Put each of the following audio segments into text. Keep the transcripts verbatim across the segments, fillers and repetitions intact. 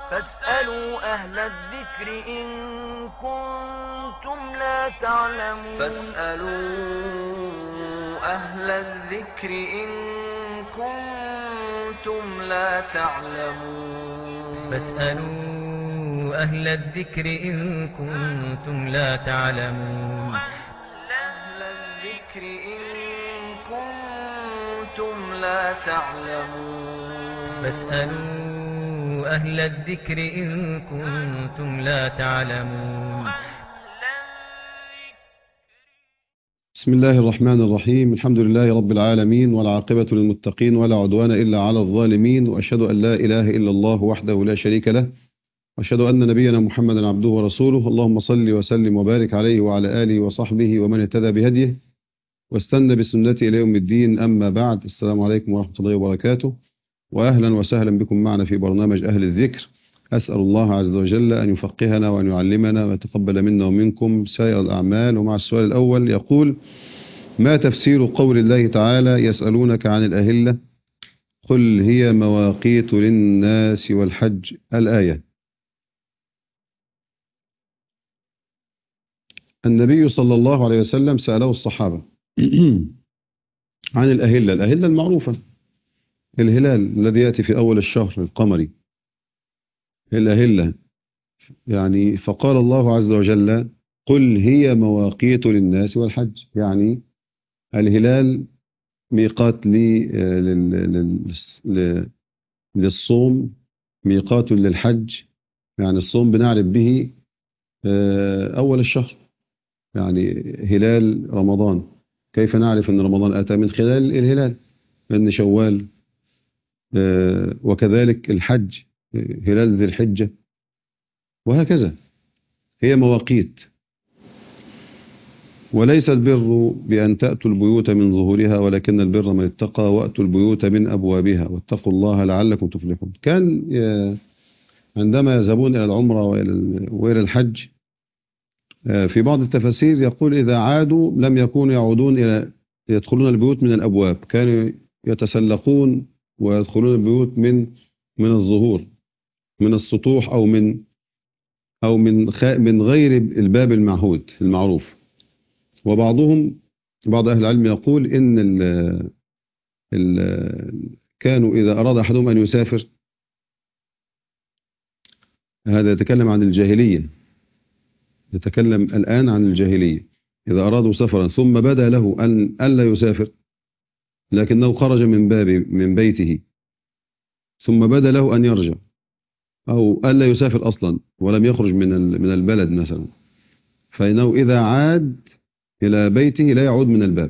فاسألوا أهل الذكر إن كنتم لا تعلمون فاسألوا أهل الذكر إن كنتم لا تعلمون فاسألوا أهل الذكر إن كنتم لا تعلمون أهل الذكر إن كنتم لا تعلمون فاسألوا أهل الذكر إن كنتم لا تعلمون. بسم الله الرحمن الرحيم. الحمد لله رب العالمين، والعاقبة للمتقين، ولا عدوان إلا على الظالمين، وأشهد أن لا إله إلا الله وحده لا شريك له، وأشهد أن نبينا محمدا عبده ورسوله. اللهم صل وسلم وبارك عليه وعلى آله وصحبه ومن اهتدى بهديه واستنى بسنته إلى يوم الدين. أما بعد، السلام عليكم ورحمة الله وبركاته، وأهلا وسهلا بكم معنا في برنامج أهل الذكر. أسأل الله عز وجل أن يفقهنا وأن يعلمنا ويتقبل منا ومنكم سائر الأعمال. ومع السؤال الأول يقول: ما تفسير قول الله تعالى: يسألونك عن الأهلة قل هي مواقيت للناس والحج؟ الآية. النبي صلى الله عليه وسلم سأله الصحابة عن الأهلة. الأهلة المعروفة، الهلال الذي يأتي في أول الشهر القمري، الأهلة يعني. فقال الله عز وجل: قل هي مواقيت للناس والحج، يعني الهلال ميقات للصوم، ميقات للحج. يعني الصوم بنعرف به أول الشهر، يعني هلال رمضان. كيف نعرف أن رمضان أتى؟ من خلال الهلال، أن شوال. وكذلك الحج هلال ذي الحجة، وهكذا. هي مواقيت. وليس البر بأن تأتوا البيوت من ظهورها، ولكن البر من اتقى وأتوا البيوت من أبوابها واتقوا الله لعلكم تفلحون. كان عندما يذهبون إلى العمرة وإلى الحج، في بعض التفاسير يقول: إذا عادوا لم يكونوا يعودون إلى يدخلون البيوت من الأبواب، كانوا يتسلقون ويدخلون البيوت من من الظهور، من السطوح، أو من أو من من غير الباب المعهود المعروف. وبعضهم بعض أهل العلم يقول إن ال ال كانوا إذا أراد أحدهم أن يسافر، هذا يتكلم عن الجاهلية، يتكلم الآن عن الجاهلية. إذا أرادوا سفرا ثم بدا له أن ألا يسافر، لكنه خرج من باب من بيته ثم بدا له أن يرجع، أو ألا يسافر أصلا ولم يخرج من من البلد مثلا، فإنه إذا عاد إلى بيته لا يعود من الباب،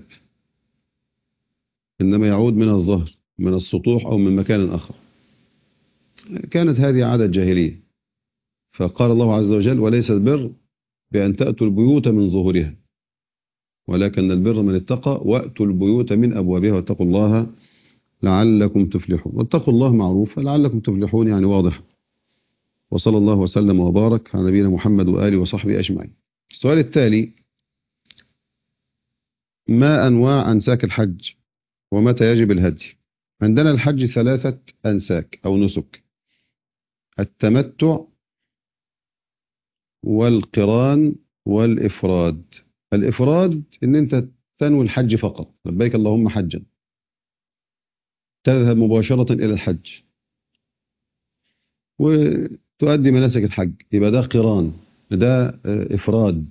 إنما يعود من الظهر، من السطوح، أو من مكان آخر. كانت هذه عادة جاهلية. فقال الله عز وجل: وليس البر بأن تأتوا البيوت من ظهورها، ولكن البر من اتقى وأتوا البيوت من أبوابها واتقوا الله لعلكم تفلحون. واتقوا الله معروفة، لعلكم تفلحون يعني واضح. وصلى الله وسلم وبارك على نبينا محمد وآله وصحبه أجمعين. السؤال التالي: ما أنواع أنساك الحج، ومتى يجب الهدي؟ عندنا الحج ثلاثة أنساك أو نسك: التمتع والقران والإفراد. الإفراد إن أنت تنوي الحج فقط، لبيك اللهم حجا، تذهب مباشرة إلى الحج وتؤدي مناسك الحج، يبقى ده قران، ده إفراد،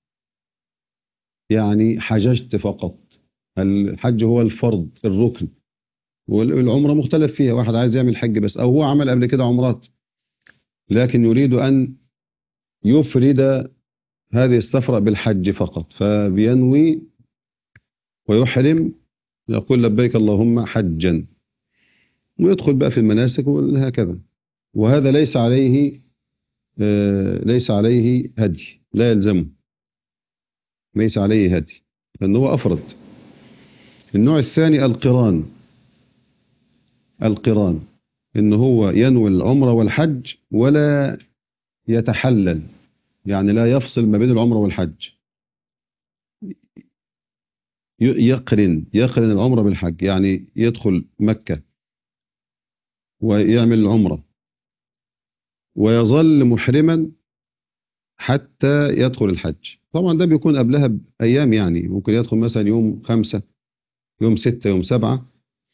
يعني حججت فقط. الحج هو الفرض الركن، والعمرة مختلف فيها، واحد عايز يعمل حج بس، أو هو عمل قبل كده عمرات لكن يريد أن يفرد هذه السفرة بالحج فقط، فبينوي ويحرم، يقول لبيك اللهم حجا، ويدخل بقى في المناسك وهكذا. وهذا ليس عليه ليس عليه هدي، لا يلزمه، ليس عليه هدي لأنه هو أفرد. النوع الثاني القران. القران إن هو ينوي العمرة والحج ولا يتحلل، يعني لا يفصل ما بين العمرة والحج، يقرن يقرن العمرة بالحج، يعني يدخل مكة ويعمل العمرة ويظل محرما حتى يدخل الحج. طبعا ده بيكون قبلها بأيام، يعني ممكن يدخل مثلا يوم خمسة، يوم ستة، يوم سبعة،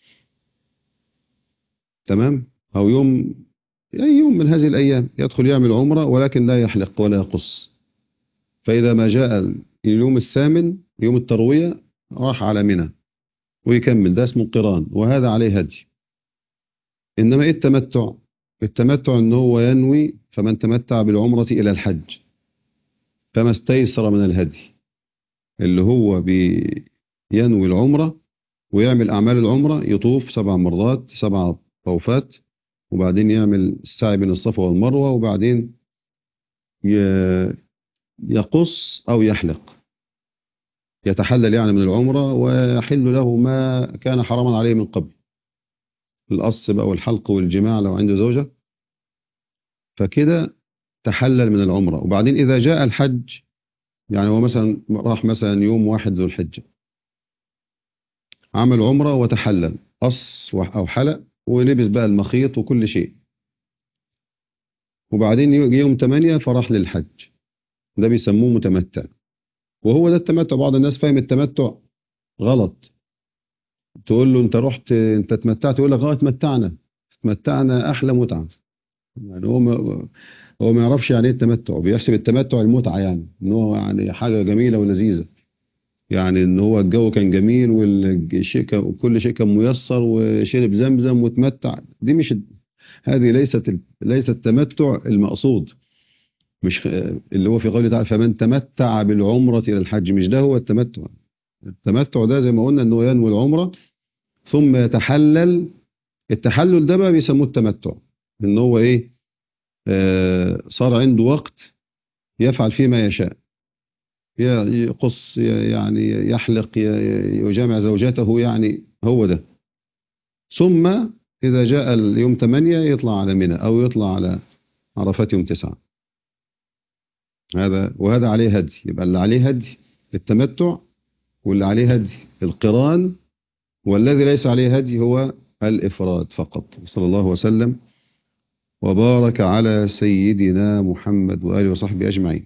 تمام، أو يوم أي يوم من هذه الأيام يدخل يعمل عمرة، ولكن لا يحلق ولا يقص. فإذا ما جاء اليوم الثامن يوم التروية راح على منى ويكمل، ده اسمه القران، وهذا عليه هدي. إنما إيه التمتع؟ التمتع إن هو ينوي، فمن تمتع بالعمرة إلى الحج فما استيسر من الهدي، اللي هو بينوي العمرة ويعمل أعمال العمرة، يطوف سبع مرات سبع طوفات، وبعدين يعمل السعي بين الصفا والمروة، وبعدين يقص أو يحلق، يتحلل يعني من العمرة، ويحل له ما كان حراما عليه من قبل، القص بقى والحلق والجماع لو عنده زوجة، فكده تحلل من العمرة. وبعدين إذا جاء الحج، يعني هو مثلا راح مثلا يوم واحد ذو الحجة، عمل عمرة وتحلل، قص أو حلق ولبس بقى المخيط وكل شيء، وبعدين يجي يوم ثمانية فراح للحج، ده بيسموه متمتع. وهو ده التمتع. بعض الناس فاهم التمتع غلط، تقول له انت رحت انت تمتعت، يقول لك اه اتمتعنا اتمتعنا احلى متعة. يعني هو ما هو ما يعرفش يعني ايه التمتع، بيحسب التمتع المتعة، يعني ان هو يعني حاجة جميلة ولذيذة، يعني ان هو الجو كان جميل والشيء كان وكل شيء كان ميسر وشرب زمزم وتمتع. دي مش هذه ليست ليست التمتع المقصود، مش اللي هو في قوله تعالى فمن تمتع بالعمرة إلى الحج، مش ده هو التمتع. التمتع ده زي ما قلنا انه ينوي العمرة ثم يتحلل. التحلل ده بقى بيسموه التمتع، ان هو ايه، آه صار عنده وقت يفعل فيه ما يشاء، يقص يعني يحلق يجامع زوجته، يعني هو ده. ثم إذا جاء اليوم ثمانية يطلع على منى أو يطلع على عرفات يوم تسعة. هذا وهذا عليه هدي. يبقى اللي عليه هدي التمتع، واللي عليه هدي القران، والذي ليس عليه هدي هو الإفراد فقط. صلى الله وسلم وبارك على سيدنا محمد وآله وصحبه أجمعين.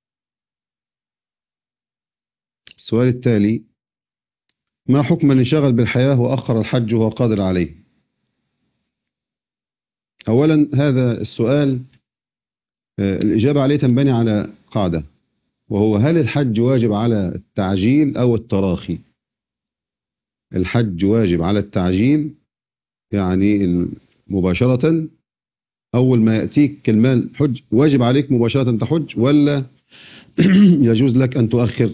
السؤال التالي: ما حكم من انشغل بالحياة وأخر الحج وهو قادر عليه؟ أولا هذا السؤال الإجابة عليه تنبني على قاعدة، وهو هل الحج واجب على التعجيل أو التراخي؟ الحج واجب على التعجيل، يعني مباشرة أول ما يأتيك المال حج واجب عليك مباشرة تحج، ولا يجوز لك أن تؤخر؟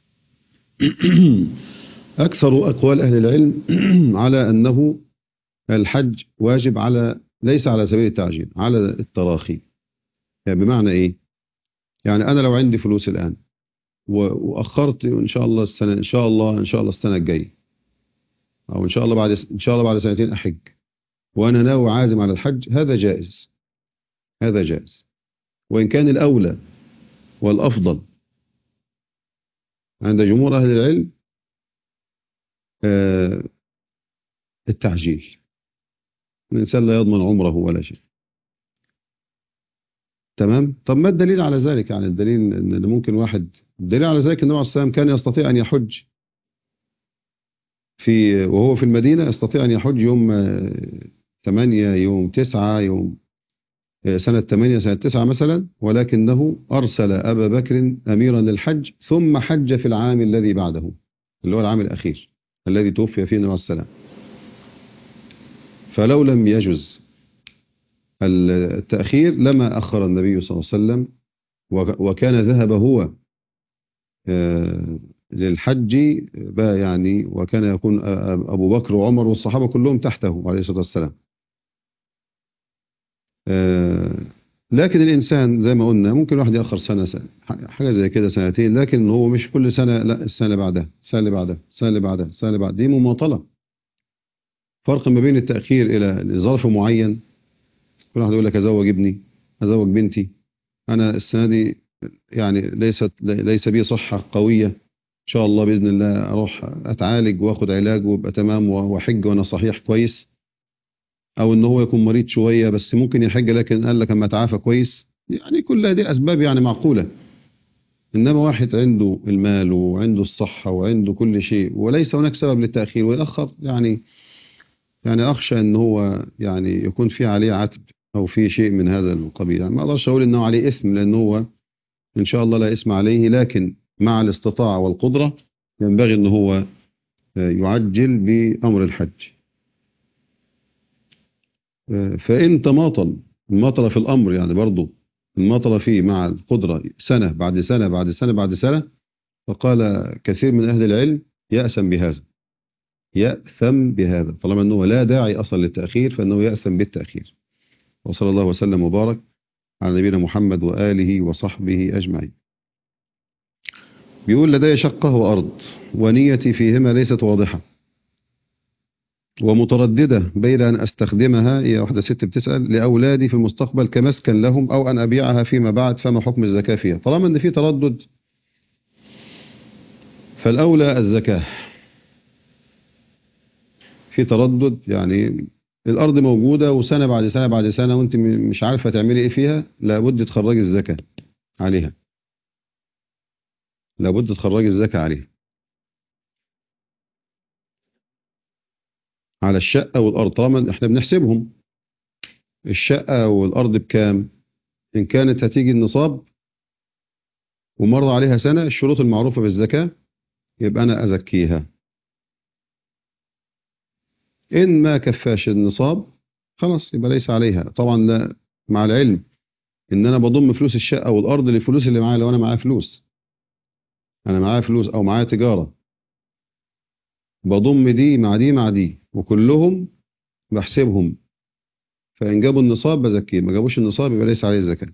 أكثر أقوال أهل العلم على أنه الحج واجب على ليس على سبيل التعجيل، على التراخي. يعني بمعنى إيه؟ يعني أنا لو عندي فلوس الآن وأخرت إن شاء الله السنة إن شاء الله إن شاء الله السنة الجاية، أو إن شاء الله بعد إن شاء الله بعد سنتين أحج، وأنا ناوي عازم على الحج، هذا جائز، هذا جائز. وإن كان الأولى والأفضل عند جمهور أهل العلم آه التعجيل، الإنسان لا يضمن عمره ولا شيء. تمام. طب ما الدليل على ذلك؟ يعني الدليل ان ممكن واحد، الدليل على ذلك النبي عليه الصلاه والسلام كان يستطيع ان يحج في وهو في المدينه، يستطيع ان يحج يوم ثمانية، يوم تسعة، يوم سنه ثمانية، سنه تسعة مثلا، ولكنه ارسل ابا بكر اميرا للحج ثم حج في العام الذي بعده، اللي هو العام الاخير الذي توفي فيه النبي عليه الصلاه والسلام. فلو لم يجز التأخير لما أخر النبي صلى الله عليه وسلم، وكان ذهب هو للحج بقى يعني، وكان يكون أبو بكر وعمر والصحابة كلهم تحته عليه الصلاة والسلام. لكن الإنسان زي ما قلنا ممكن واحد يأخر سنة, سنة حاجة زي كده سنتين، لكن هو مش كل سنة، لا السنة اللي بعدها السنة اللي بعدها السنة اللي بعدها السنة اللي بعدها، دي مماطلة. فرق ما بين التأخير إلى ظرف معين، كل واحد يقول لك أزوج ابني، أزوج بنتي، أنا السنة دي يعني ليست ليس بي صحة قوية، إن شاء الله بإذن الله أروح أتعالج وأخد علاج وأبقى تمام وأحج وأنا صحيح كويس، أو إن هو يكون مريض شوية بس ممكن يحج، لكن قال لك أما أتعافى كويس، يعني كل هذه أسباب يعني معقولة. إنما واحد عنده المال وعنده الصحة وعنده كل شيء وليس هناك سبب للتأخير ويأخر، يعني يعني أخشى إن هو يعني يكون في عليه عتب أو في شيء من هذا القبيل. يعني ما أقدرش أقول إنه عليه إثم، لأنه هو إن شاء الله لا إثم عليه، لكن مع الاستطاعة والقدرة ينبغي إن هو يعجل بأمر الحج. فإن تماطل المطر في الأمر، يعني برضو المطر فيه مع القدرة سنة بعد سنة بعد سنة بعد سنة، فقال كثير من أهل العلم يأسم بهذا، يأثم بهذا طالما أنه لا داعي أصلا للتأخير، فأنه يأثم بالتأخير. وصلى الله وسلم وبارك على نبينا محمد وآله وصحبه أجمعين. بيقول لدي شقة وأرض ونيتي فيهما ليست واضحة ومترددة بين أن أستخدمها، هي واحدة ست بتسأل، لأولادي في المستقبل كمسكن لهم أو أن أبيعها فيما بعد، فما حكم الزكاة فيها؟ طالما أن في تردد فالأولى الزكاة. في تردد يعني الأرض موجودة وسنة بعد سنة بعد سنة وأنت مش عارفة تعملي إيه فيها، لابد تخرجي الزكاة عليها، لابد تخرجي الزكاة عليها، على الشقة والأرض. طالما احنا بنحسبهم الشقة والأرض بكام، إن كانت هتيجي النصاب ومر عليها سنة الشروط المعروفة بالزكاة، يبقى أنا أزكيها. إن ما كفاش النصاب خلاص يبقى ليس عليها. طبعا لا، مع العلم إن أنا بضم فلوس الشقة والأرض للفلوس اللي معايا. لو أنا معايا فلوس، أنا معايا فلوس أو معايا تجارة، بضم دي مع دي مع دي وكلهم بحسبهم، فإن جابوا النصاب بزكيه، ما جابوش النصاب يبقى ليس عليه الزكاة.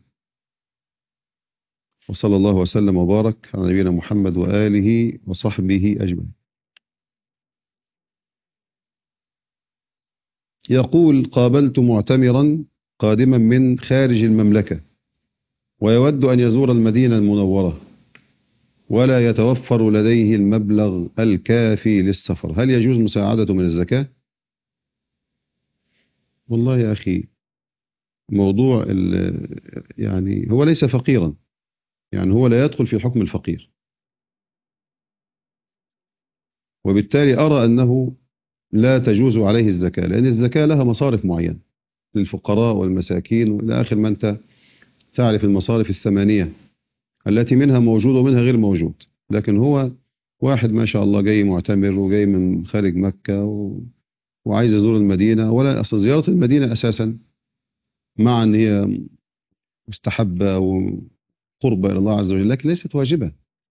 وصلى الله وسلم وبارك على نبينا محمد وآله وصحبه أجمعين. يقول قابلت معتمرا قادما من خارج المملكة ويود أن يزور المدينة المنورة ولا يتوفر لديه المبلغ الكافي للسفر، هل يجوز مساعدته من الزكاة؟ والله يا أخي موضوع يعني هو ليس فقيرا، يعني هو لا يدخل في حكم الفقير، وبالتالي أرى أنه لا تجوز عليه الزكاة، لأن الزكاة لها مصارف معينة للفقراء والمساكين وإلى آخر ما أنت تعرف المصارف الثمانية التي منها موجود ومنها غير موجود. لكن هو واحد ما شاء الله جاي معتمر وجاي من خارج مكة و... وعايز يزور المدينة، ولا أصل زيارة المدينة أساسا مع أن هي مستحبة وقربة إلى الله عز وجل، لكن ليست واجبة.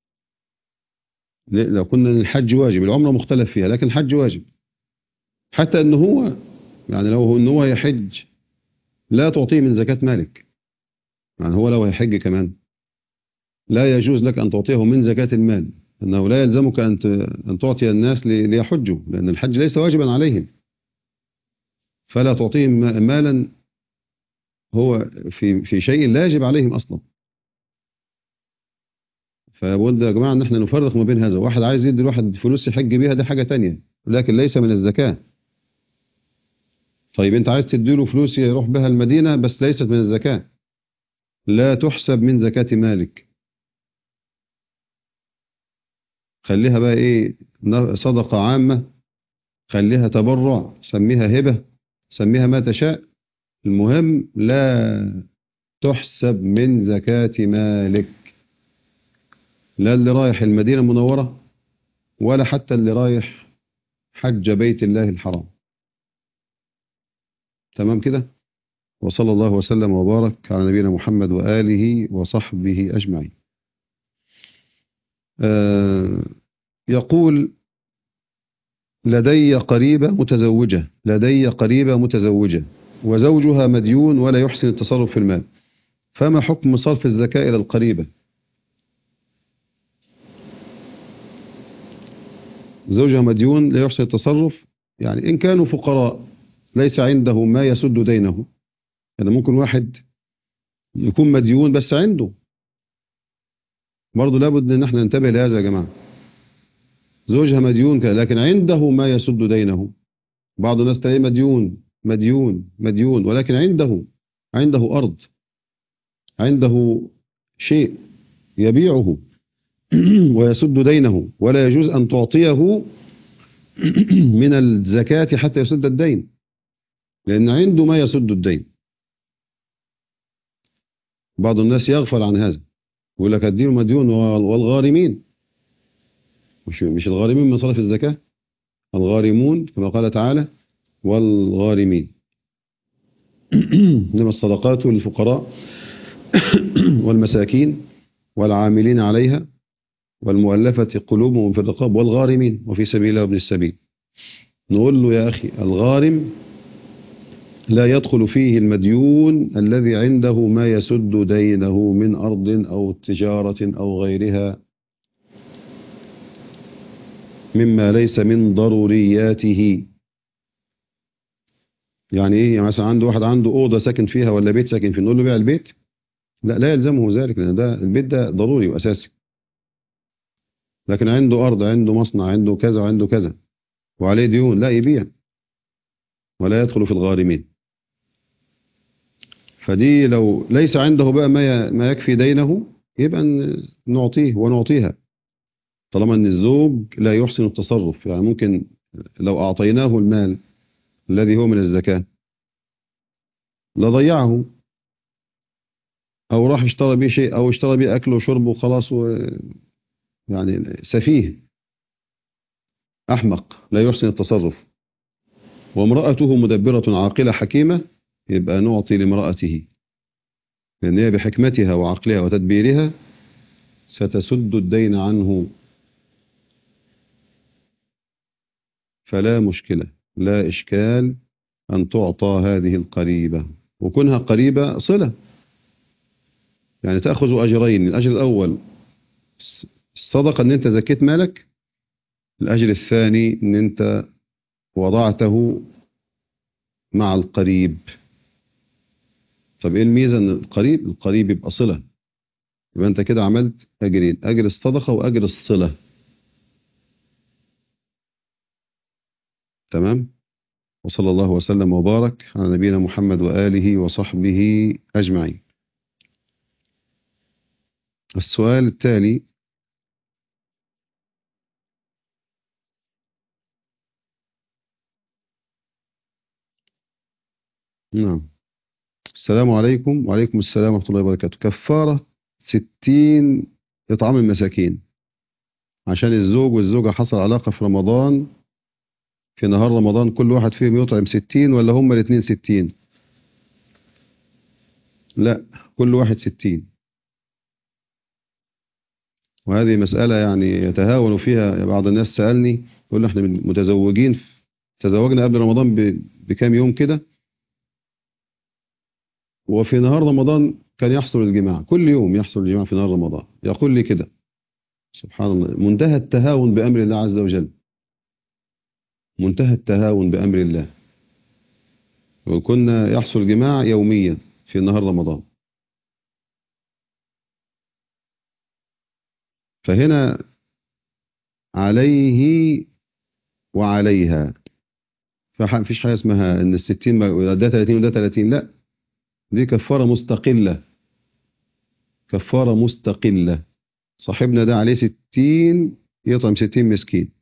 لو كنا الحج واجب، العمرة مختلف فيها، لكن الحج واجب. حتى أنه هو يعني لو هو أنه هو يحج لا تعطيه من زكاة مالك، يعني هو لو يحج كمان لا يجوز لك أن تعطيه من زكاة المال، أنه لا يلزمك أن أن تعطي الناس ليحجوا، لأن الحج ليس واجبا عليهم، فلا تعطيهم مالا هو في في شيء لا يجب عليهم أصلا. فبود يا جماعة أن احنا نفرق ما بين هذا، واحد عايز يدي الواحد فلوس يحج بيها دي حاجة تانية، لكن ليس من الزكاة. طيب أنت عايز تديله فلوس يروح بها المدينة بس ليست من الزكاة، لا تحسب من زكاة مالك، خليها بقى إيه صدقة عامة، خليها تبرع، سميها هبة، سميها ما تشاء، المهم لا تحسب من زكاة مالك، لا اللي رايح المدينة المنورة ولا حتى اللي رايح حج بيت الله الحرام. تمام كده؟ وصلى الله وسلم وبارك على نبينا محمد وآله وصحبه أجمعين. آه يقول لدي قريبة متزوجة لدي قريبة متزوجة وزوجها مديون ولا يحسن التصرف في المال، فما حكم صرف الزكاة إلى القريبة؟ زوجها مديون لا يحسن التصرف، يعني إن كانوا فقراء ليس عنده ما يسد دينه، يعني ممكن واحد يكون مديون بس عنده، برضه لابد ان احنا ننتبه لهذا يا جماعة. زوجها مديون لكن عنده ما يسد دينه، بعض الناس تلاقيه مديون مديون مديون، ولكن عنده عنده أرض، عنده شيء يبيعه ويسد دينه، ولا يجوز أن تعطيه من الزكاة حتى يسد الدين، لأن عنده ما يسد الدين. بعض الناس يغفل عن هذا، يقول لك الدين مديون والغارمين، مش مش الغارمين من صرف الزكاة، الغارمون كما قال تعالى والغارمين. إنما الصدقات للفقراء والمساكين والعاملين عليها والمؤلفة قلوبهم في الرقاب والغارمين وفي سبيل الله وابن السبيل. نقول له يا أخي الغارم لا يدخل فيه المديون الذي عنده ما يسد دينه من أرض أو تجارة أو غيرها مما ليس من ضرورياته. يعني إيه؟ يعني مثلا عنده واحد عنده أوضة ساكن فيها ولا بيت ساكن فيه، نقول له بيع البيت؟ لا، لا يلزمه ذلك، لأن ده البيت ده ضروري وأساسي. لكن عنده أرض، عنده مصنع، عنده كذا وعنده كذا وعليه ديون، لا يبيع ولا يدخل في الغارمين. فدي لو ليس عنده بقى ما ما يكفي دينه يبقى نعطيه ونعطيها، طالما ان الزوج لا يحسن التصرف. يعني ممكن لو أعطيناه المال الذي هو من الزكاة لضيعه، أو راح اشترى به شيء، أو اشترى به أكل وشرب وخلاص، و يعني سفيه أحمق لا يحسن التصرف. وامرأته مدبرة عاقلة حكيمة، يبقى نعطي لامرأته، لأن هي بحكمتها وعقلها وتدبيرها ستسد الدين عنه، فلا مشكلة، لا إشكال أن تعطى هذه القريبة، وكونها قريبة صلة، يعني تأخذ أجرين. الأجر الأول الصدقة أن أنت زكيت مالك، الأجر الثاني أن أنت وضعته مع القريب. طب إيه الميزة؟ أن القريب القريب يبقى صلة، يبقى أنت كده عملت أجرين، أجر الصدقة وأجر الصلة. تمام. وصلى الله وسلم وبارك على نبينا محمد وآله وصحبه أجمعين. السؤال التالي: نعم، السلام عليكم. وعليكم السلام ورحمة الله وبركاته. كفارة ستين إطعام المساكين عشان الزوج والزوجة حصل علاقة في رمضان، في نهار رمضان، كل واحد فيهم يطعم ستين ولا هم الاثنين ستين؟ لا، كل واحد ستين. وهذه مسألة يعني يتهاون فيها بعض الناس. سألني يقول له احنا متزوجين، تزوجنا قبل رمضان بكام يوم كده، وفي نهار رمضان كان يحصل الجماع، كل يوم يحصل الجماع في نهار رمضان. يقول لي كده، سبحان الله، منتهى التهاون بأمر الله عز وجل، منتهى التهاون بأمر الله. وكنا يحصل جماع يوميا في نهار رمضان. فهنا عليه وعليها، فمفيش حاجة اسمها ان الستين ده ثلاثين وده ثلاثين، لا، دي كفارة مستقلة، كفارة مستقلة. صاحبنا ده عليه ستين، يطعم ستين مسكين.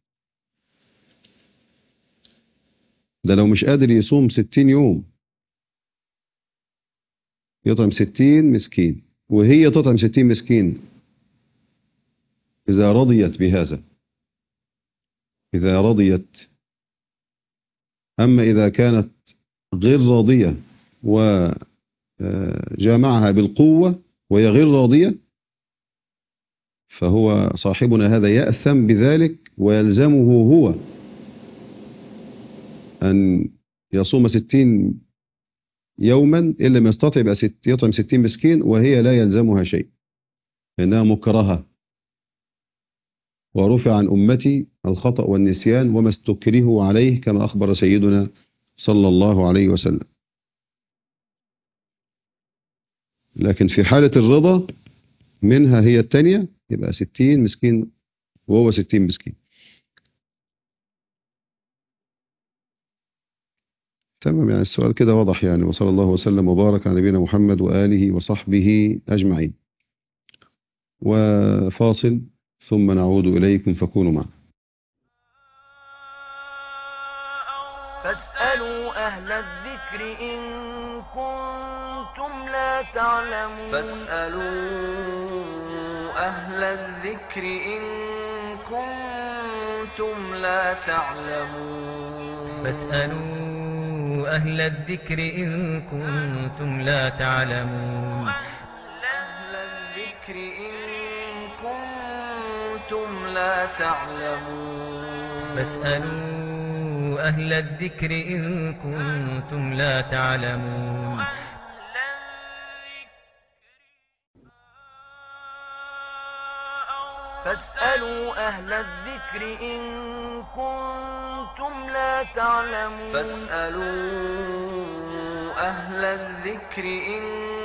ده لو مش قادر يصوم ستين يوم يطعم ستين مسكين، وهي تطعم ستين مسكين إذا رضيت بهذا، إذا رضيت. أما إذا كانت غير راضية وجامعها بالقوة وهي غير راضية، فهو صاحبنا هذا يأثم بذلك، ويلزمه هو أن يصوم ستين يوما، إن لم يستطع يبقى ست يطعم ستين مسكين، وهي لا يلزمها شيء لأنها مكرهة. ورفع عن أمتي الخطأ والنسيان وما استكرهوا عليه، كما أخبر سيدنا صلى الله عليه وسلم. لكن في حالة الرضا منها هي الثانية يبقى ستين مسكين وهو ستين مسكين. تمام، يعني السؤال كده واضح يعني. وصلى الله وسلم وبارك على نبينا محمد وآله وصحبه أجمعين. وفاصل ثم نعود إليكم فكونوا معنا. فاسألوا أهل الذكر إن كنتم لا تعلمون فاسألوا أهل الذكر إن كنتم لا تعلمون فاسألوا أهل الذكر إن كنتم لا تعلمون أهل الذكر إن كنتم لا تعلمون فاسألوا أهل الذكر إن كنتم لا تعلمون فاسألوا أهل الذكر إن كنتم لا تعلمون فاسألوا أهل الذكر إن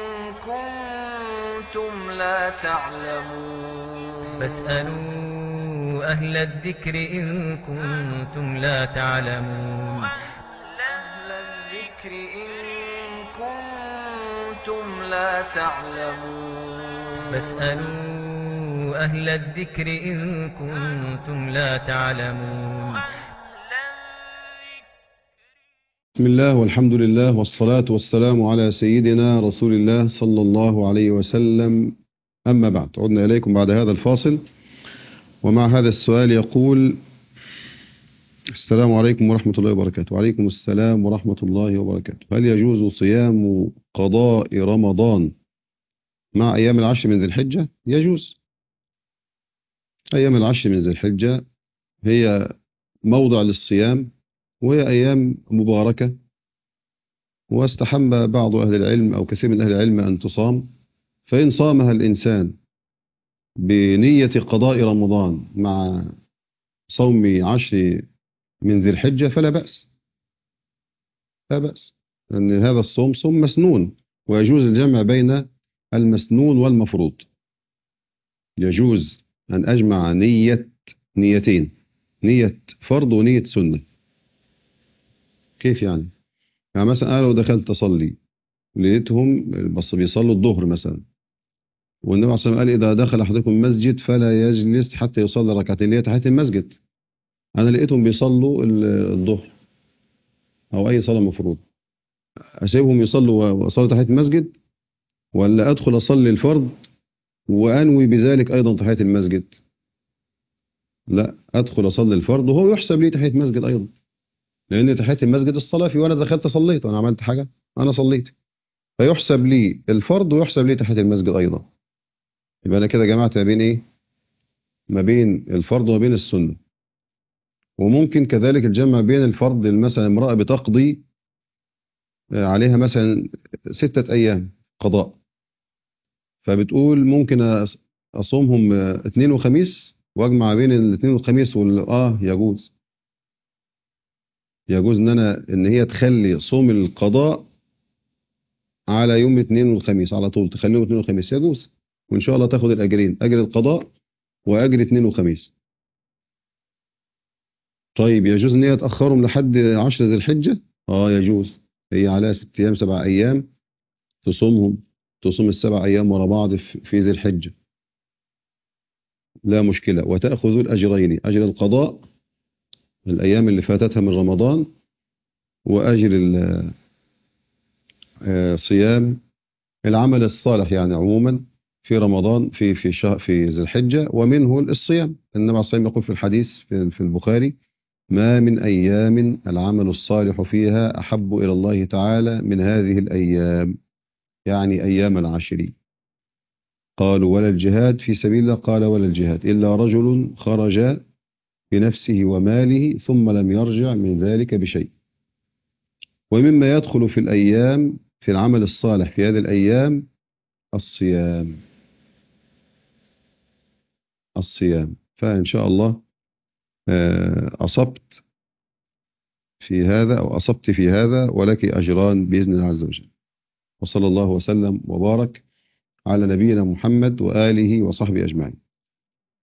كنتم لا تعلمون فاسألوا أهل الذكر إن كنتم لا تعلمون أهل الذكر إن كنتم لا تعلمون فاسألوا أهل الذكر إن كنتم لا تعلمون بسم الله والحمد لله والصلاة والسلام على سيدنا رسول الله صلى الله عليه وسلم. أما بعد، عدنا إليكم بعد هذا الفاصل ومع هذا السؤال يقول: السلام عليكم ورحمة الله وبركاته. وعليكم السلام ورحمة الله وبركاته. هل يجوز صيام قضاء رمضان مع أيام العشر من ذي الحجة؟ يجوز. أيام العشر من ذي الحجة هي موضع للصيام، وهي أيام مباركة، واستحب بعض أهل العلم أو كثير من أهل العلم أن تصام، فإن صامها الإنسان بنية قضاء رمضان مع صوم عشر من ذي الحجة فلا بأس، لا بأس، لأن هذا الصوم صوم مسنون، ويجوز الجمع بين المسنون والمفروض. يجوز أن أجمع نية نيتين، نية فرض ونية سنة. كيف يعني؟ يعني مثلا أنا لو دخلت أصلي لقيتهم بس بيصلوا الظهر مثلا، والنبي عليه الصلاة والسلام قال: إذا دخل أحدكم المسجد فلا يجلس حتى يصلي ركعتين، اللي هي تحية المسجد. أنا لقيتهم بيصلوا الظهر أو أي صلاة مفروض، أسيبهم يصلوا وأصلي تحية المسجد، ولا أدخل أصلي الفرض وأنوي بذلك أيضا تحية المسجد؟ لا، أدخل أصلي الفرض وهو يحسب لي تحية مسجد أيضا، لأن تحية المسجد الصلاة في، وأنا دخلت صليت، وأنا عملت حاجة، أنا صليت، فيحسب لي الفرض ويحسب لي تحية المسجد أيضا. يبقى أنا كده جمعت ما بين إيه؟ ما بين الفرض وما بين السنة. وممكن كذلك الجمع بين الفرض، مثلا امرأة بتقضي عليها مثلا ستة أيام قضاء، فبتقول ممكن أصومهم اثنين وخميس وأجمع بين الاثنين والخميس وال... آه يجوز. يجوز إن أنا إن هي تخلي صوم القضاء على يوم الاثنين والخميس على طول، تخليهم اثنين وخميس، يجوز، وإن شاء الله تاخد الأجرين، أجر القضاء وأجر اثنين وخميس. طيب يجوز إن هي تأخرهم لحد عشر ذي الحجة؟ آه يجوز. هي عليها ست أيام سبع أيام تصومهم، تصوم السبع أيام ورا بعض في ذي الحجة، لا مشكلة، وتأخذ الأجرين، أجر القضاء الأيام اللي فاتتها من رمضان، وأجر صيام العمل الصالح يعني عموما في رمضان في في شهر في ذي الحجة، ومنه الصيام. النبي عليه الصلاة والسلام يقول في الحديث في البخاري: ما من أيام العمل الصالح فيها أحب إلى الله تعالى من هذه الأيام، يعني أيام العشر. قالوا: ولا الجهاد في سبيل الله؟ قال: ولا الجهاد إلا رجل خرج بنفسه وماله ثم لم يرجع من ذلك بشيء. ومما يدخل في الأيام في العمل الصالح في هذه الأيام الصيام، الصيام. فإن شاء الله أصبت في هذا أو أصبت في هذا، ولك أجران بإذن الله عز وجل. وصلى الله وسلم وبارك على نبينا محمد وآله وصحبه أجمعين.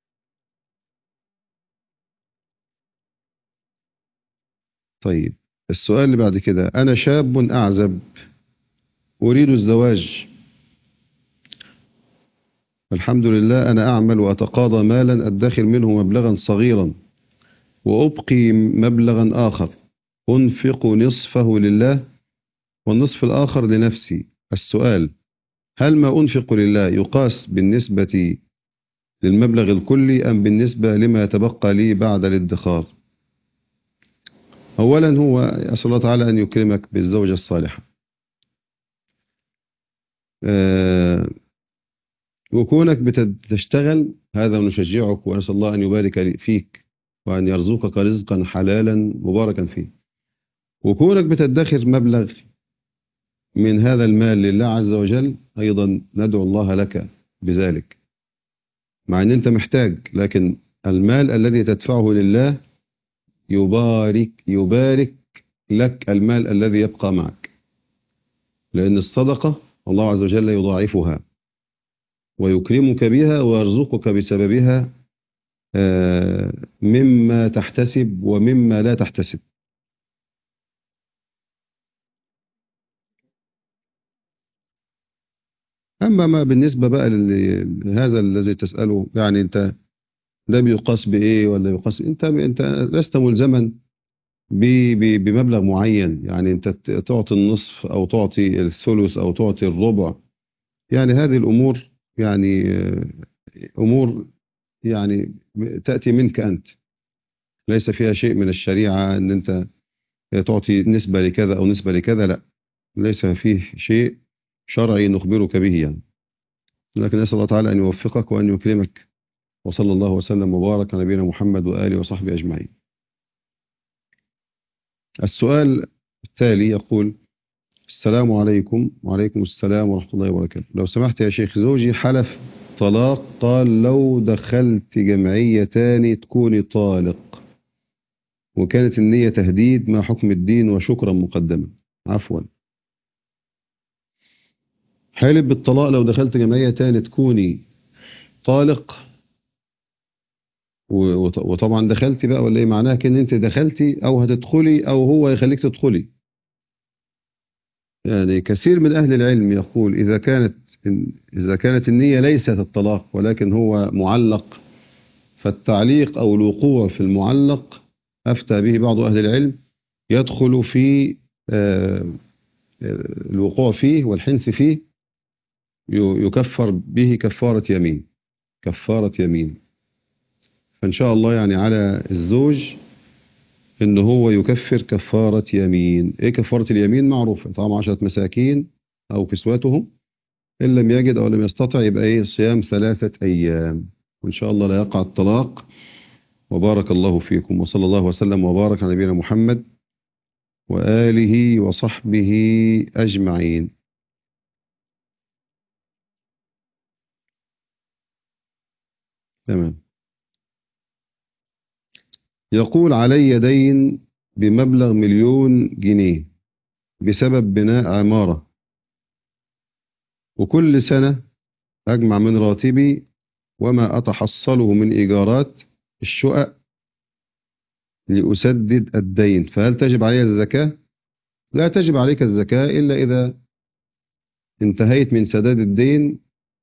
طيب، السؤال اللي بعد كده: أنا شاب أعزب أريد الزواج، الحمد لله أنا أعمل وأتقاضى مالا أدخر منه مبلغا صغيرا وأبقي مبلغا آخر أنفق نصفه لله والنصف الآخر لنفسي. السؤال: هل ما أنفق لله يقاس بالنسبة للمبلغ الكلي أم بالنسبة لما يتبقى لي بعد الادخار؟ أولا هو أسأل الله تعالى أن يكرمك بالزوجة الصالحة، أه وكونك بتشتغل هذا نشجعك ونسأل الله أن يبارك فيك وأن يرزقك رزقا حلالا مباركا فيه. وكونك بتدخر مبلغ من هذا المال لله عز وجل أيضا ندعو الله لك بذلك، مع أن أنت محتاج، لكن المال الذي تدفعه لله يبارك يبارك لك المال الذي يبقى معك، لأن الصدقة الله عز وجل يضاعفها ويكرمك بها ويرزقك بسببها مما تحتسب ومما لا تحتسب. أما ما بالنسبة بقى لهذا الذي تسأله، يعني أنت ده بيقاس بإيه ولا يقاس، أنت أنت لست ملزما بمبلغ معين، يعني أنت تعطي النصف أو تعطي الثلث أو تعطي الربع، يعني هذه الأمور يعني أمور يعني تأتي منك أنت، ليس فيها شيء من الشريعة أن أنت تعطي نسبة لكذا أو نسبة لكذا، لا، ليس فيه شيء شرعي نخبرك به يعني. لكن نسأل الله تعالى أن يوفقك وأن يكرمك، وصلى الله وسلم وبارك على نبينا محمد وآله وصحبه أجمعين. السؤال التالي يقول: السلام عليكم. وعليكم السلام ورحمة الله وبركاته. لو سمحت يا شيخ، زوجي حلف طلاق، قال لو دخلت جمعية تاني تكوني طالق، وكانت النية تهديد، ما حكم الدين؟ وشكرا مقدما. عفوا. حلف بالطلاق لو دخلت جمعية تاني تكوني طالق، وطبعا دخلتي بقى ولا ايه معناها؟ كأن انت دخلتي او هتدخلي او هو يخليك تدخلي. يعني كثير من اهل العلم يقول اذا كانت اذا كانت النية ليست الطلاق ولكن هو معلق، فالتعليق او الوقوع في المعلق افتى به بعض اهل العلم يدخل في الوقوع فيه والحنث فيه، يكفر به كفارة يمين كفارة يمين. فإن شاء الله يعني على الزوج إن هو يكفر كفارة يمين. إيه كفارة اليمين؟ معروفة، طعام عشرة مساكين أو كسوتهم، إن لم يجد أو لم يستطع يبقى إيه؟ صيام ثلاثة أيام، وإن شاء الله لا يقع الطلاق. وبارك الله فيكم، وصلى الله وسلم وبارك على نبينا محمد وآله وصحبه أجمعين. تمام. يقول: علي دين بمبلغ مليون جنيه بسبب بناء عمارة، وكل سنة أجمع من راتبي وما أتحصله من إيجارات الشقق لأسدد الدين، فهل تجب علي الزكاة؟ لا تجب عليك الزكاة إلا إذا انتهيت من سداد الدين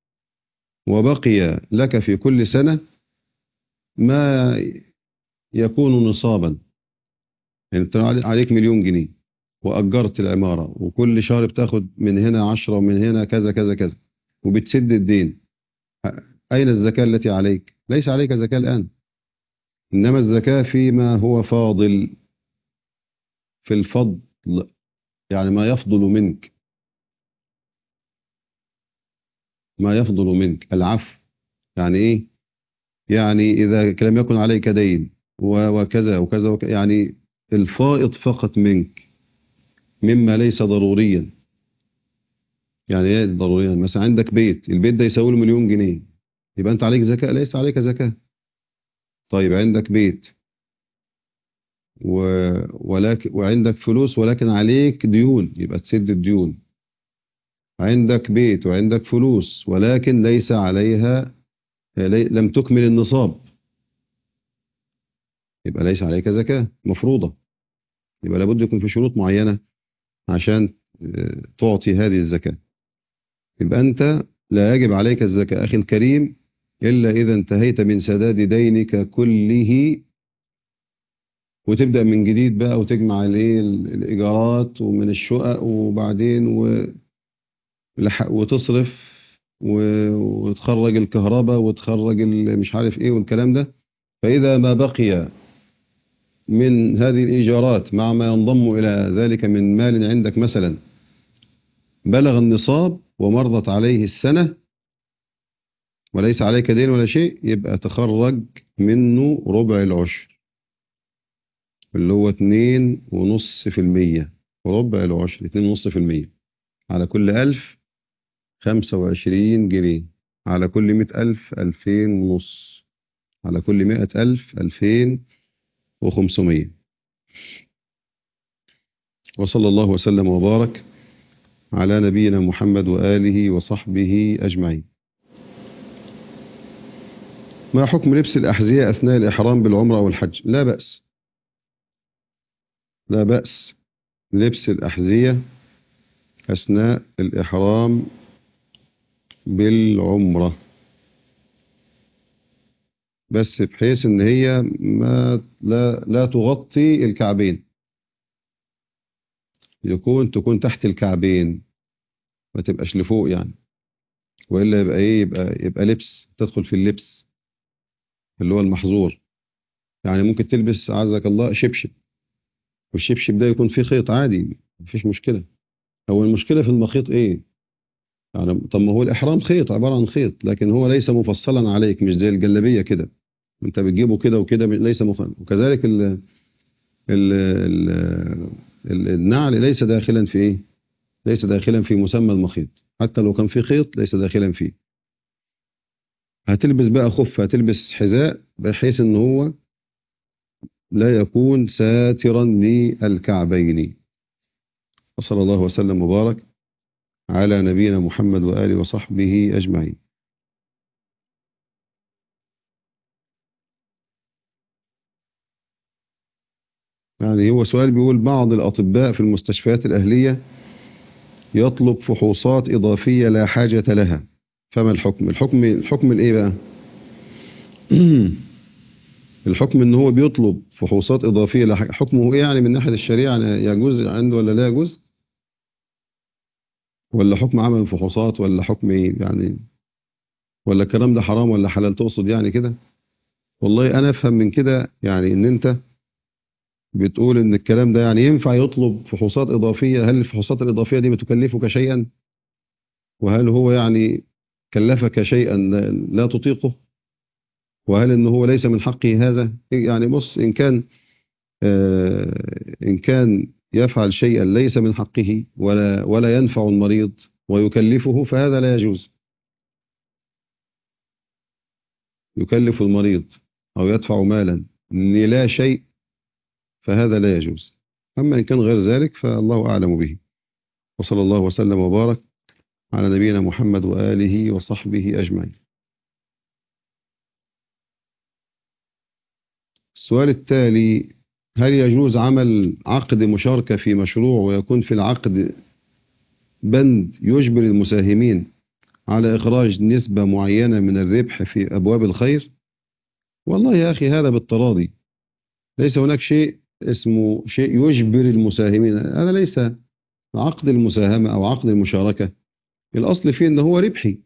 وبقي لك في كل سنة ما يكون نصابا. يعني انت عليك مليون جنيه وأجرت العمارة، وكل شهر بتاخد من هنا عشرة ومن هنا كذا كذا كذا وبتسد الدين، أين الزكاة التي عليك؟ ليس عليك زكاة الآن، إنما الزكاة فيما هو فاضل، في الفضل، يعني ما يفضل منك ما يفضل منك العفو. يعني إيه؟ يعني إذا لم يكن عليك دين وكذا وكذا وكذا، يعني الفائض فقط منك مما ليس ضروريا. يعني ايه ضروريا؟ مثلا عندك بيت، البيت ده يساوي له مليون جنيه، يبقى انت عليك زكاة؟ ليس عليك زكاة. طيب عندك بيت و... ولكن وعندك فلوس ولكن عليك ديون، يبقى تسد الديون. عندك بيت وعندك فلوس ولكن ليس عليها لي... لم تكمل النصاب، يبقى ليس عليك زكاة مفروضة. يبقى لابد يكون في شروط معينة عشان تعطي هذه الزكاة. يبقى أنت لا يجب عليك الزكاة أخي الكريم إلا إذا انتهيت من سداد دينك كله، وتبدأ من جديد بقى وتجمع الايه الإيجارات ومن الشقق وبعدين و... وتصرف و... وتخرج الكهرباء وتخرج مش عارف إيه والكلام ده. فإذا ما بقي من هذه الإيجارات مع ما ينضم إلى ذلك من مال عندك مثلا بلغ النصاب ومرضت عليه السنة وليس عليك دين ولا شيء، يبقى تخرج منه ربع العشر اللي هو اتنين ونص في المية. ربع العشر اتنين ونص في المية على كل ألف خمسة وعشرين جنيه، على كل مئة ألف ألفين ونص، على كل مئة ألف ألفين وخمسمية. وصلى الله وسلم وبارك على نبينا محمد وآله وصحبه أجمعين. ما حكم لبس الأحذية أثناء الإحرام بالعمرة أو الحج؟ لا بأس، لا بأس لبس الأحذية أثناء الإحرام بالعمرة، بس بحيث إن هي ما لا, لا تغطي الكعبين، يكون تكون تحت الكعبين ما تبقاش لفوق يعني، وإلا يبقى إيه يبقى, يبقى لبس تدخل في اللبس اللي هو المحظور. يعني ممكن تلبس عزك الله شبشب، والشبشب ده يكون فيه خيط عادي مفيش مشكلة. هو المشكلة في المخيط إيه يعني؟ طب ما هو الإحرام خيط، عبارة عن خيط، لكن هو ليس مفصلا عليك، مش زي الجلابية كده انت بتجيبه كده وكده، ليس مفصلا. وكذلك ال ال ال ال النعل ليس داخلا في ايه، ليس داخلا في مسمى المخيط، حتى لو كان في خيط ليس داخلا فيه. هتلبس بقى خف، هتلبس حذاء بحيث ان هو لا يكون ساترا للكعبين. وصلى الله وسلم وبارك على نبينا محمد وآله وصحبه أجمعين. يعني هو سؤال بيقول: بعض الأطباء في المستشفيات الأهلية يطلب فحوصات إضافية لا حاجة لها، فما الحكم؟ الحكم الحكم الإيه بقى؟ الحكم إن هو بيطلب فحوصات إضافية لا حاجة، حكمه إيه يعني من ناحية الشريعة؟ يجوز عنده ولا لا يجوز؟ ولا حكم عمل الفحوصات ولا حكم إيه يعني؟ ولا الكلام ده حرام ولا حلال تقصد يعني كده؟ والله أنا أفهم من كده يعني إن أنت بتقول إن الكلام ده يعني ينفع يطلب فحوصات إضافية. هل الفحوصات الإضافية دي بتكلفك شيئا؟ وهل هو يعني كلفك شيئا لا تطيقه؟ وهل إنه هو ليس من حقه هذا؟ يعني بص، إن كان آه إن كان يفعل شيئا ليس من حقه ولا ولا ينفع المريض ويكلفه، فهذا لا يجوز. يكلف المريض أو يدفع مالا للا شيء فهذا لا يجوز. أما إن كان غير ذلك فالله أعلم به. وصلى الله وسلم وبارك على نبينا محمد وآله وصحبه أجمعين. السؤال التالي: هل يجوز عمل عقد مشاركة في مشروع ويكون في العقد بند يجبر المساهمين على إخراج نسبة معينة من الربح في أبواب الخير؟ والله يا أخي هذا بالتراضي، ليس هناك شيء اسمه شيء يجبر المساهمين، هذا ليس عقد المساهمة أو عقد المشاركة. الأصل فيه أنه هو ربحي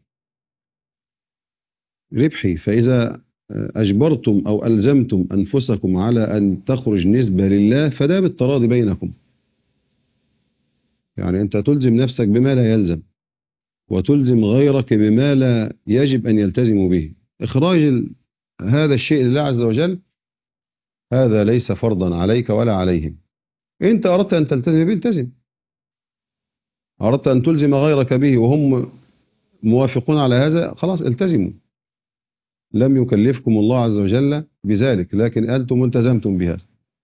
ربحي فإذا أجبرتم أو ألزمتم أنفسكم على أن تخرج نسبة لله فده بالتراضي بينكم. يعني أنت تلزم نفسك بما لا يلزم وتلزم غيرك بما لا يجب أن يلتزموا به. إخراج هذا الشيء لله عز وجل هذا ليس فرضا عليك ولا عليهم. أنت أردت أن تلتزم به التزم، أردت أن تلزم غيرك به وهم موافقون على هذا خلاص التزموا. لم يكلفكم الله عز وجل بذلك، لكن أنتم التزمتم بهذا.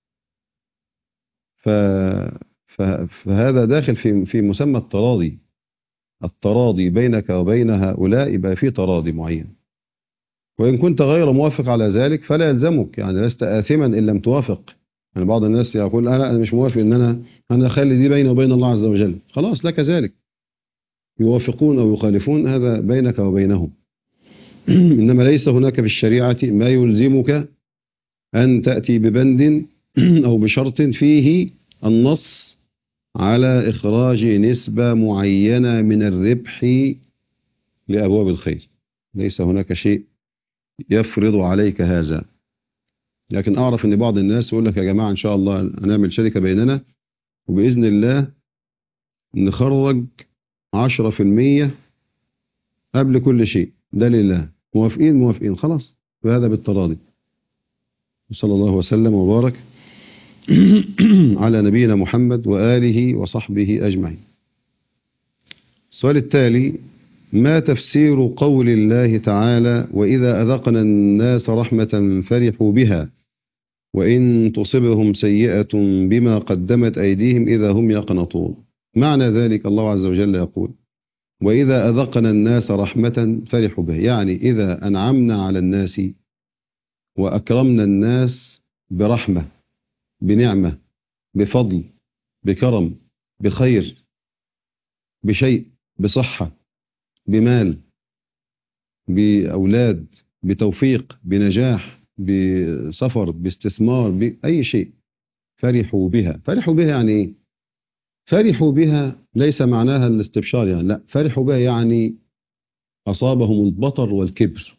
ف... ف... فهذا داخل في في مسمى التراضي. التراضي بينك وبين هؤلاء يبقى فيه تراضي معين، وإن كنت غير موافق على ذلك فلا يلزمك، يعني لست آثما إن لم توافق يعني بعض الناس يقول أنا أنا مش موافق إن أنا أنا أخلي دي بيني وبين الله عز وجل. خلاص لك ذلك، يوافقون أو يخالفون هذا بينك وبينهم. إنما ليس هناك في الشريعة ما يلزمك أن تأتي ببند أو بشرط فيه النص على إخراج نسبة معينة من الربح لأبواب الخير. ليس هناك شيء يفرض عليك هذا. لكن أعرف أن بعض الناس يقول لك يا جماعة إن شاء الله هنعمل شركة بيننا وبإذن الله نخرج عشرة في المية قبل كل شيء، ده لله. موافقين موافقين خلاص، وهذا بالتراضي. صلى الله وسلم وبارك على نبينا محمد وآله وصحبه أجمعين. السؤال التالي: ما تفسير قول الله تعالى: وإذا أذقنا الناس رحمة فرحوا بها وإن تصبهم سيئة بما قدمت أيديهم إذا هم يقنطون؟ معنى ذلك الله عز وجل يقول: وإذا أذقنا الناس رحمة فرحوا بها، يعني إذا أنعمنا على الناس وأكرمنا الناس برحمة، بنعمة، بفضل، بكرم، بخير، بشيء، بصحة، بمال، بأولاد، بتوفيق، بنجاح، بسفر، باستثمار، بأي شيء، فرحوا بها. فرحوا بها يعني إيه؟ فرحوا بها ليس معناها الاستبشار يعني، لا، فرحوا بها يعني أصابهم البطر والكبر،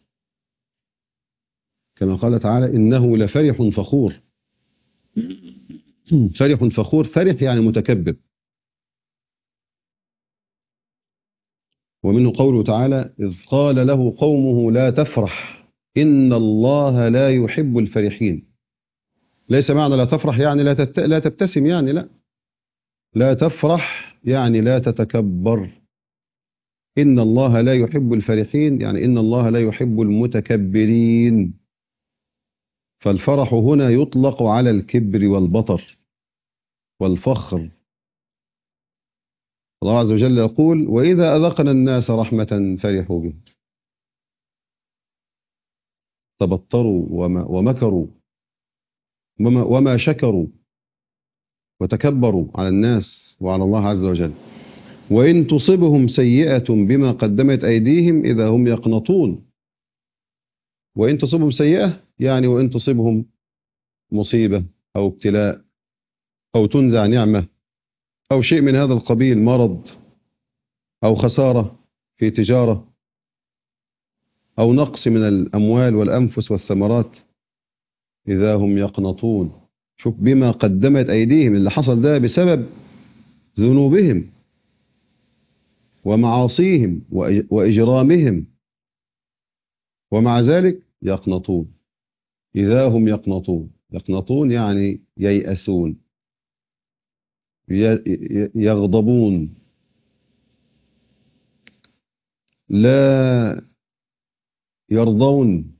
كما قال تعالى: إنه لفرح فخور. فرح فخور، فرح يعني متكبر. ومنه قوله تعالى: إذ قال له قومه لا تفرح إن الله لا يحب الفرحين. ليس معنى لا تفرح يعني لا, تت... لا تبتسم يعني، لا، لا تفرح يعني لا تتكبر. إن الله لا يحب الفرحين يعني إن الله لا يحب المتكبرين. فالفرح هنا يطلق على الكبر والبطر والفخر. الله عز وجل يقول: وإذا أذقنا الناس رحمة فرحوا به. تبطروا وما ومكروا وما, وما شكروا وتكبروا على الناس وعلى الله عز وجل. وإن تصبهم سيئة بما قدمت أيديهم إذا هم يقنطون. وإن تصبهم سيئة يعني وإن تصبهم مصيبة أو ابتلاء أو تنزع نعمة أو شيء من هذا القبيل، مرض أو خسارة في تجارة أو نقص من الأموال والأنفس والثمرات، إذا هم يقنطون. شوف، بما قدمت أيديهم، اللي حصل ده بسبب ذنوبهم ومعاصيهم وإجرامهم، ومع ذلك يقنطون. إذا هم يقنطون. يقنطون يعني ييأسون، يغضبون، لا يرضون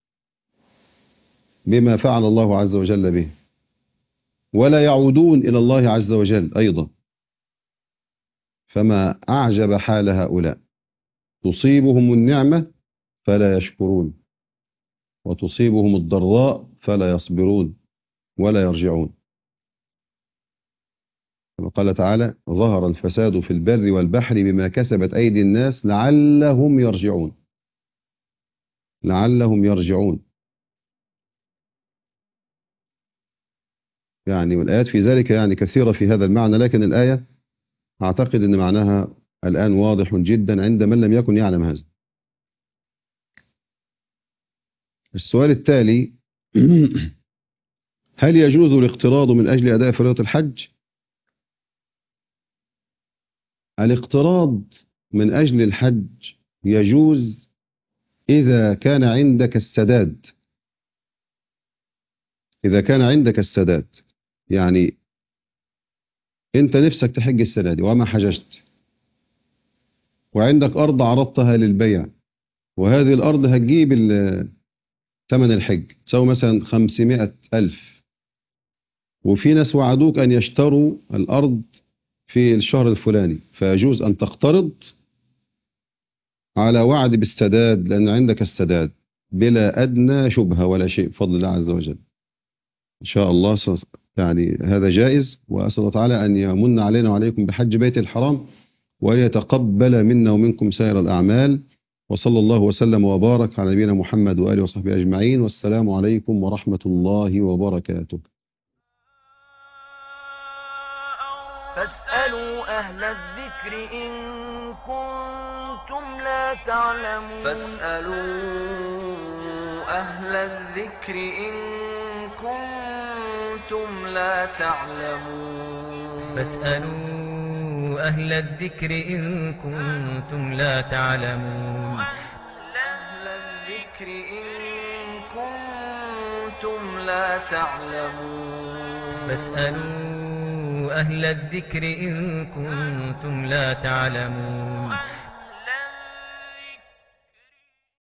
بما فعل الله عز وجل به، ولا يعودون إلى الله عز وجل أيضا. فما أعجب حال هؤلاء: تصيبهم النعمة فلا يشكرون، وتصيبهم الضراء فلا يصبرون ولا يرجعون. كما قال تعالى: ظهر الفساد في البر والبحر بما كسبت أيدي الناس لعلهم يرجعون. لعلهم يرجعون يعني، والآيات في ذلك يعني كثيرة في هذا المعنى، لكن الآية أعتقد أن معناها الآن واضح جدا عند من لم يكن يعلم هذا. السؤال التالي: هل يجوز الاقتراض من أجل أداء فريضة الحج؟ الاقتراض من أجل الحج يجوز إذا كان عندك السداد. إذا كان عندك السداد يعني أنت نفسك تحج السنة دي وما حججت، وعندك أرض عرضتها للبيع، وهذه الأرض هتجيب ثمن الحج تساوي مثلا خمسمائة ألف، وفي ناس وعدوك أن يشتروا الأرض في الشهر الفلاني، فيجوز أن تقترض على وعد بالسداد لأن عندك السداد بلا أدنى شبهة ولا شيء بفضل الله عز وجل. إن شاء الله يعني هذا جائز، وأسأل الله تعالى أن يمن علينا وعليكم بحج بيت الحرام، وأن يتقبل منا ومنكم سائر الأعمال. وصلى الله وسلم وبارك على نبينا محمد وآله وصحبه أجمعين، والسلام عليكم ورحمة الله وبركاته. فاسألوا أهل الذكر إن كنتم لا تعلمون فاسألوا أهل الذكر إن كنتم لا تعلمون فاسألوا أهل الذكر إن كنتم لا تعلمون أهل الذكر إن كنتم لا تعلمون فاسألوا أهل الذكر إن كنتم لا تعلمون